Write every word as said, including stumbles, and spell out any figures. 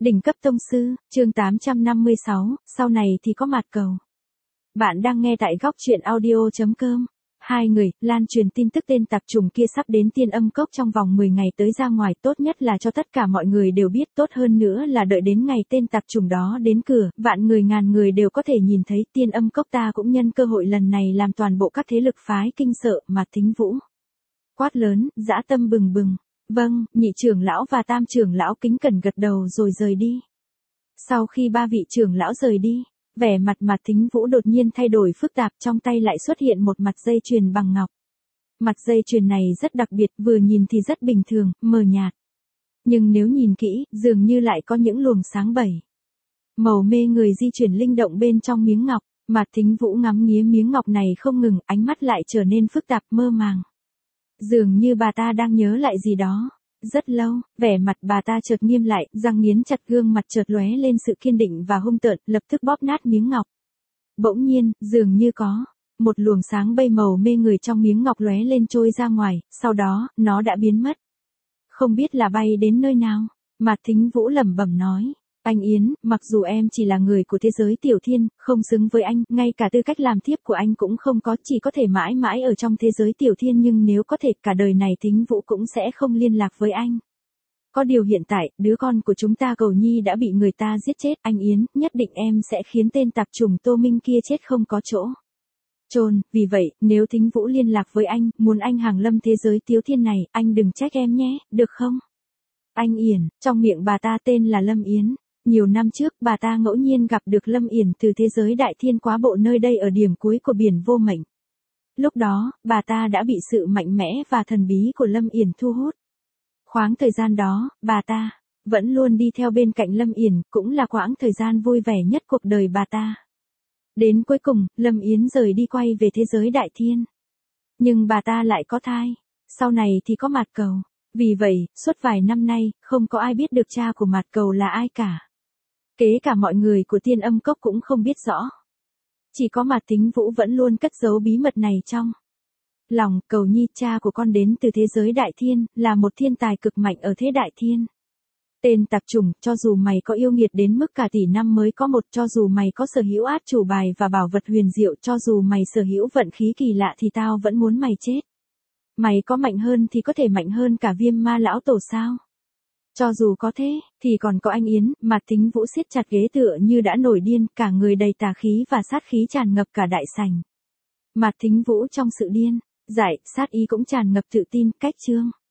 Đỉnh cấp tông sư, chương tám trăm năm mươi sáu, sau này thì có mạt cầu. Bạn đang nghe tại góc truyện audio chấm com. Hai người, lan truyền tin tức tên tạp trùng kia sắp đến Tiên Âm Cốc trong vòng mười ngày tới ra ngoài, tốt nhất là cho tất cả mọi người đều biết, tốt hơn nữa là đợi đến ngày tên tạp trùng đó đến cửa, vạn người ngàn người đều có thể nhìn thấy. Tiên Âm Cốc ta cũng nhân cơ hội lần này làm toàn bộ các thế lực phái kinh sợ. Mà Thính Vũ quát lớn, dã tâm bừng bừng. Vâng, nhị trưởng lão và tam trưởng lão kính cẩn gật đầu rồi rời đi. Sau khi ba vị trưởng lão rời đi, vẻ mặt Mạt Thính Vũ đột nhiên thay đổi phức tạp, trong tay lại xuất hiện một mặt dây chuyền bằng ngọc. Mặt dây chuyền này rất đặc biệt, vừa nhìn thì rất bình thường, mờ nhạt. Nhưng nếu nhìn kỹ, dường như lại có những luồng sáng bảy màu mê người di chuyển linh động bên trong miếng ngọc. Mạt Thính Vũ ngắm nghía miếng ngọc này không ngừng, ánh mắt lại trở nên phức tạp mơ màng. Dường như bà ta đang nhớ lại gì đó. Rất lâu, vẻ mặt bà ta chợt nghiêm lại, răng nghiến chặt, gương mặt chợt lóe lên sự kiên định và hung tợn, lập tức bóp nát miếng ngọc. Bỗng nhiên, dường như có một luồng sáng bay màu mê người trong miếng ngọc lóe lên trôi ra ngoài, sau đó, nó đã biến mất. Không biết là bay đến nơi nào, Mạt Thính Vũ lẩm bẩm nói. Anh Yến, mặc dù em chỉ là người của thế giới tiểu thiên, không xứng với anh, ngay cả tư cách làm thiếp của anh cũng không có, chỉ có thể mãi mãi ở trong thế giới tiểu thiên, nhưng nếu có thể cả đời này Thính Vũ cũng sẽ không liên lạc với anh. Có điều hiện tại, đứa con của chúng ta Cầu Nhi đã bị người ta giết chết, anh Yến, nhất định em sẽ khiến tên tạp chủng Tô Minh kia chết không có chỗ chôn, vì vậy, nếu Thính Vũ liên lạc với anh, muốn anh hàng lâm thế giới tiểu thiên này, anh đừng trách em nhé, được không? Anh Yển, trong miệng bà ta tên là Lâm Yến. Nhiều năm trước, bà ta ngẫu nhiên gặp được Lâm Yển từ thế giới đại thiên quá bộ, nơi đây ở điểm cuối của biển vô mệnh. Lúc đó, bà ta đã bị sự mạnh mẽ và thần bí của Lâm Yển thu hút. Khoảng thời gian đó, bà ta vẫn luôn đi theo bên cạnh Lâm Yển, cũng là quãng thời gian vui vẻ nhất cuộc đời bà ta. Đến cuối cùng, Lâm Yến rời đi quay về thế giới đại thiên. Nhưng bà ta lại có thai, sau này thì có mạt cầu. Vì vậy, suốt vài năm nay, không có ai biết được cha của mạt cầu là ai cả. Kể cả mọi người của Tiên Âm Cốc cũng không biết rõ. Chỉ có Mạt Thính Vũ vẫn luôn cất giấu bí mật này trong lòng. Cầu Nhi, cha của con đến từ thế giới đại thiên, là một thiên tài cực mạnh ở thế đại thiên. Tên tạp chủng, cho dù mày có yêu nghiệt đến mức cả tỷ năm mới có một, cho dù mày có sở hữu át chủ bài và bảo vật huyền diệu, cho dù mày sở hữu vận khí kỳ lạ thì tao vẫn muốn mày chết. Mày có mạnh hơn thì có thể mạnh hơn cả Viêm Ma lão tổ sao? Cho dù có thế, thì còn có anh Yến. Mạt Thính Vũ siết chặt ghế tựa như đã nổi điên, cả người đầy tà khí và sát khí tràn ngập cả đại sảnh. Mạt Thính Vũ trong sự điên dại, sát ý cũng tràn ngập tự tin. Cách chương